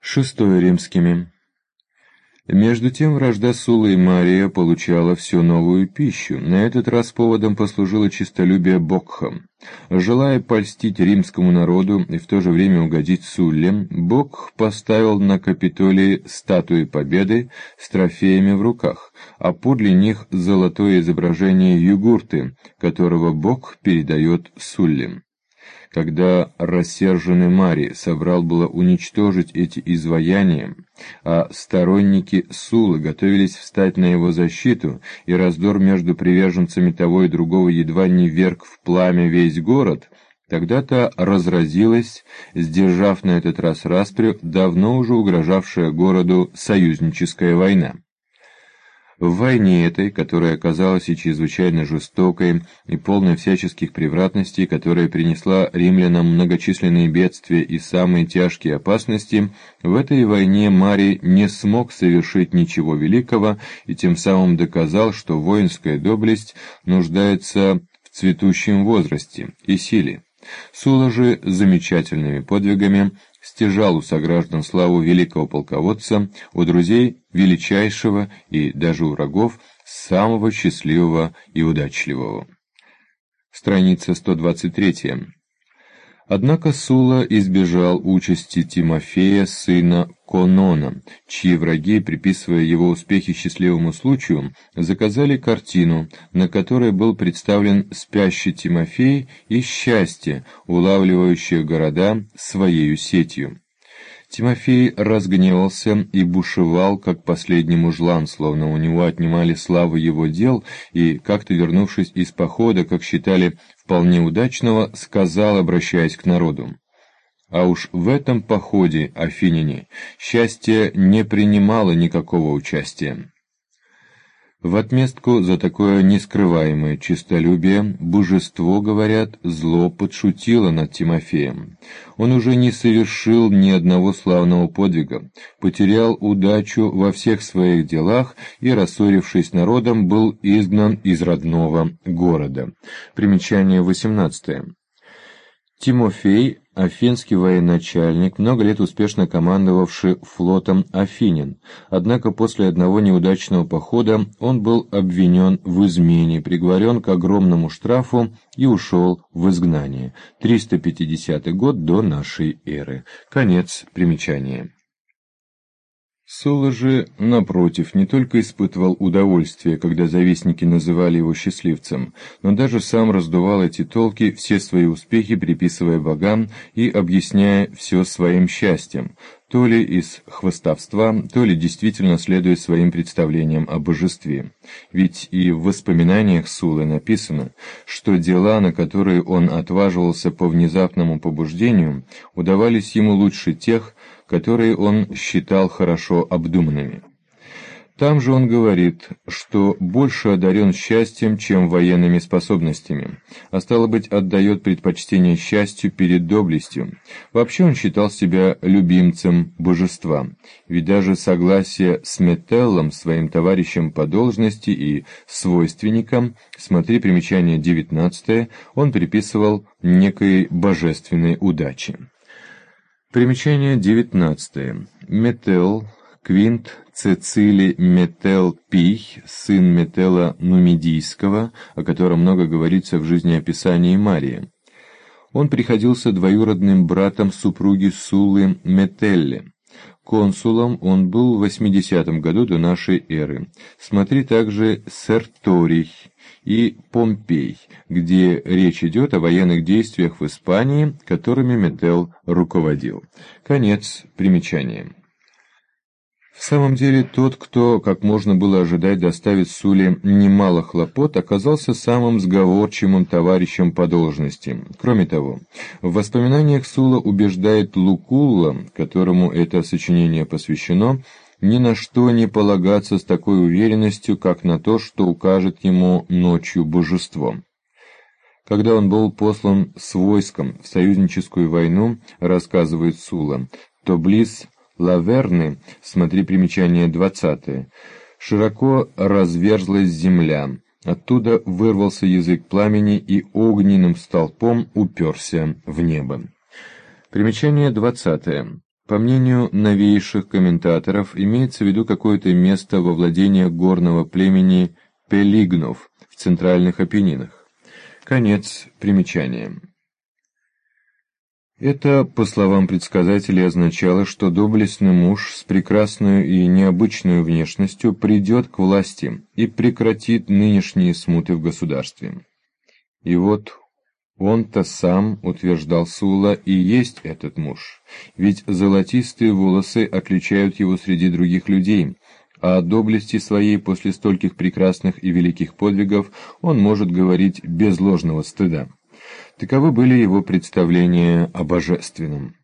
Шестое римскими. Между тем вражда Суллы и Мария получала все новую пищу. На этот раз поводом послужило честолюбие Бокха. Желая польстить римскому народу и в то же время угодить Сулле, Бокх поставил на Капитолии статуи Победы с трофеями в руках, а подле них золотое изображение Югурты, которого Бокх передает Сулле. Когда рассерженный Марий собрал было уничтожить эти изваяния, а сторонники Суллы готовились встать на его защиту, и раздор между приверженцами того и другого едва не вверг в пламя весь город, тогда-то разразилась, сдержав на этот раз распрю, давно уже угрожавшая городу союзническая война. В войне этой, которая оказалась и чрезвычайно жестокой, и полной всяческих превратностей, которая принесла римлянам многочисленные бедствия и самые тяжкие опасности, в этой войне Марий не смог совершить ничего великого и тем самым доказал, что воинская доблесть нуждается в цветущем возрасте и силе. Сулла же замечательными подвигами стяжал у сограждан славу великого полководца, у друзей величайшего и даже у врагов самого счастливого и удачливого. Страница 123. Однако Сулла избежал участи Тимофея, сына Конона, чьи враги, приписывая его успехи счастливому случаю, заказали картину, на которой был представлен спящий Тимофей и счастье, улавливающее города своею сетью. Тимофей разгневался и бушевал, как последний мужлан, словно у него отнимали славу его дел, и, как-то вернувшись из похода, как считали, вполне удачного, сказал, обращаясь к народу: «А уж в этом походе, афиняне, счастье не принимало никакого участия». В отместку за такое нескрываемое честолюбие божество, говорят, зло подшутило над Тимофеем. Он уже не совершил ни одного славного подвига, потерял удачу во всех своих делах и, рассорившись с народом, был изгнан из родного города. Примечание 18. Тимофей, афинский военачальник, много лет успешно командовавший флотом афинян, однако после одного неудачного похода он был обвинен в измене, приговорен к огромному штрафу и ушел в изгнание. 350 год до нашей эры. Конец примечания. Сулла же, напротив, не только испытывал удовольствие, когда завистники называли его счастливцем, но даже сам раздувал эти толки, все свои успехи приписывая богам и объясняя все своим счастьем, то ли из хвастовства, то ли действительно следуя своим представлениям о божестве. Ведь и в воспоминаниях Суллы написано, что дела, на которые он отваживался по внезапному побуждению, удавались ему лучше тех, которые он считал хорошо обдуманными. Там же он говорит, что больше одарен счастьем, чем военными способностями, а стало быть, отдает предпочтение счастью перед доблестью. Вообще он считал себя любимцем божества, ведь даже согласие с Метеллом, своим товарищем по должности и свойственником, смотри примечание 19, он приписывал некой божественной удаче. Примечание 19. Метелл, Квинт Цицилий Метелл Пий, сын Метелла Нумидийского, о котором много говорится в жизнеописании Марии. Он приходился двоюродным братом супруги Суллы Метелле. Консулом он был в 80 году до нашей эры. Смотри также Серторий и Помпей, где речь идет о военных действиях в Испании, которыми Метелл руководил. Конец примечания. В самом деле, тот, кто, как можно было ожидать, доставит Сулле немало хлопот, оказался самым сговорчивым товарищем по должности. Кроме того, в воспоминаниях Сулла убеждает Лукулла, которому это сочинение посвящено, ни на что не полагаться с такой уверенностью, как на то, что укажет ему ночью божество. Когда он был послан с войском в союзническую войну, рассказывает Сулла, то близ Лаверны, смотри примечание 20, широко разверзлась земля, оттуда вырвался язык пламени и огненным столпом уперся в небо. Примечание 20. По мнению новейших комментаторов, имеется в виду какое-то место во владениях горного племени Пелигнов в центральных Апеннинах. Конец примечания. Это, по словам предсказателей, означало, что доблестный муж с прекрасной и необычной внешностью придет к власти и прекратит нынешние смуты в государстве. И вот он-то сам, утверждал Сулла, и есть этот муж, ведь золотистые волосы отличают его среди других людей, а о доблести своей после стольких прекрасных и великих подвигов он может говорить без ложного стыда. Таковы были его представления о божественном.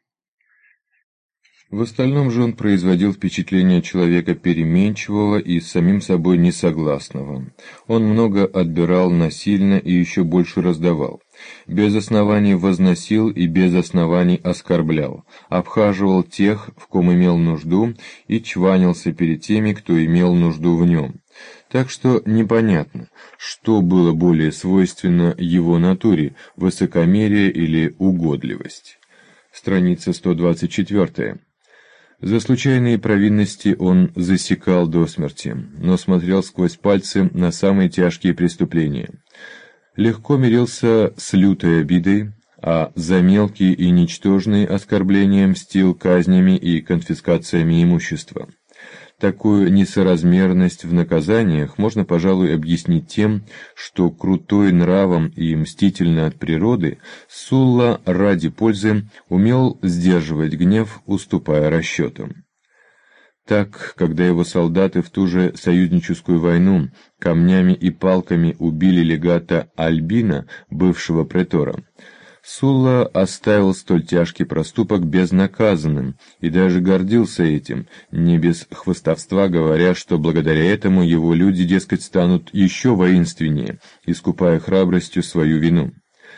В остальном же он производил впечатление человека переменчивого и с самим собой несогласного. Он много отбирал насильно и еще больше раздавал. Без оснований возносил и без оснований оскорблял, обхаживал тех, в ком имел нужду, и чванился перед теми, кто имел нужду в нем. Так что непонятно, что было более свойственно его натуре, высокомерие или угодливость. Страница 124. За случайные провинности он засекал до смерти, но смотрел сквозь пальцы на самые тяжкие преступления. Легко мирился с лютой обидой, а за мелкие и ничтожные оскорбления мстил казнями и конфискациями имущества. Такую несоразмерность в наказаниях можно, пожалуй, объяснить тем, что крутой нравом и мстительно от природы Сулла ради пользы умел сдерживать гнев, уступая расчетам. Так, когда его солдаты в ту же союзническую войну камнями и палками убили легата Альбина, бывшего претора, Сулла оставил столь тяжкий проступок безнаказанным и даже гордился этим, не без хвастовства говоря, что благодаря этому его люди, дескать, станут еще воинственнее, искупая храбростью свою вину.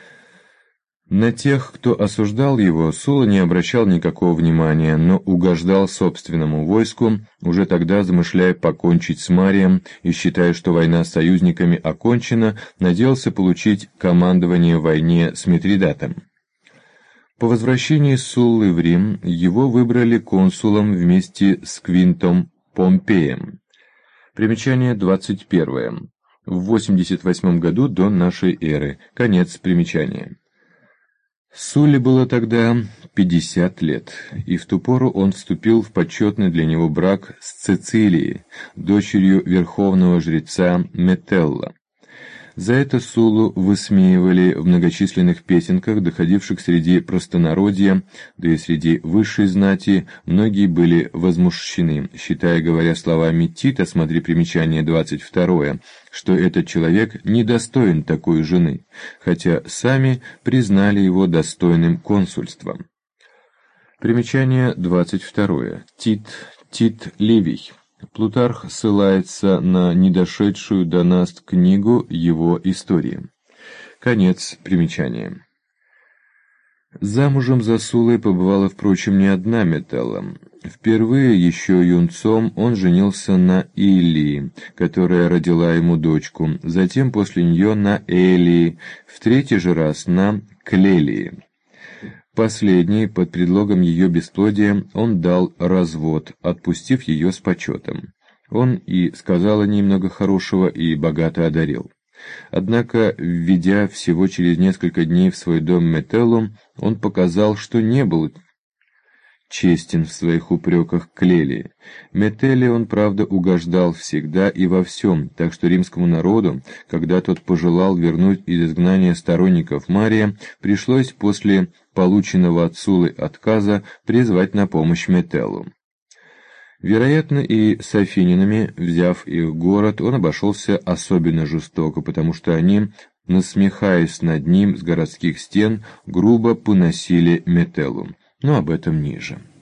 На тех, кто осуждал его, Сулла не обращал никакого внимания, но угождал собственному войску, уже тогда замышляя покончить с Марием и считая, что война с союзниками окончена, надеялся получить командование в войне с Митридатом. По возвращении Суллы в Рим его выбрали консулом вместе с Квинтом Помпеем. Примечание 21. В 88 году до нашей эры. Конец примечания. Сулле было тогда 50 лет, и в ту пору он вступил в почетный для него брак с Цицилией, дочерью верховного жреца Метелла. За это Суллу высмеивали в многочисленных песенках, доходивших среди простонародья, да и среди высшей знати, многие были возмущены, считая, говоря словами Тита, смотри примечание 22, что этот человек недостоин такой жены, хотя сами признали его достойным консульства. Примечание 22. Тит Ливий. Плутарх ссылается на недошедшую до нас книгу его истории. Конец примечания. Замужем за Суллой побывала, впрочем, не одна Метелла. Впервые, еще юнцом, он женился на Илии, которая родила ему дочку, затем после нее на Элии, в третий же раз на Клелии. Последний, под предлогом ее бесплодия, он дал развод, отпустив ее с почетом. Он и сказал о ней много хорошего и богато одарил. Однако, введя всего через несколько дней в свой дом Метеллу, он показал, что не был честен в своих упреках к Клелии. Метелле он, правда, угождал всегда и во всем, так что римскому народу, когда тот пожелал вернуть из изгнания сторонников Мария, пришлось после полученного от Суллы отказа призвать на помощь Метеллу. Вероятно, и с афининами, взяв их город, он обошелся особенно жестоко, потому что они, насмехаясь над ним с городских стен, грубо поносили Метеллу. Но об этом ниже.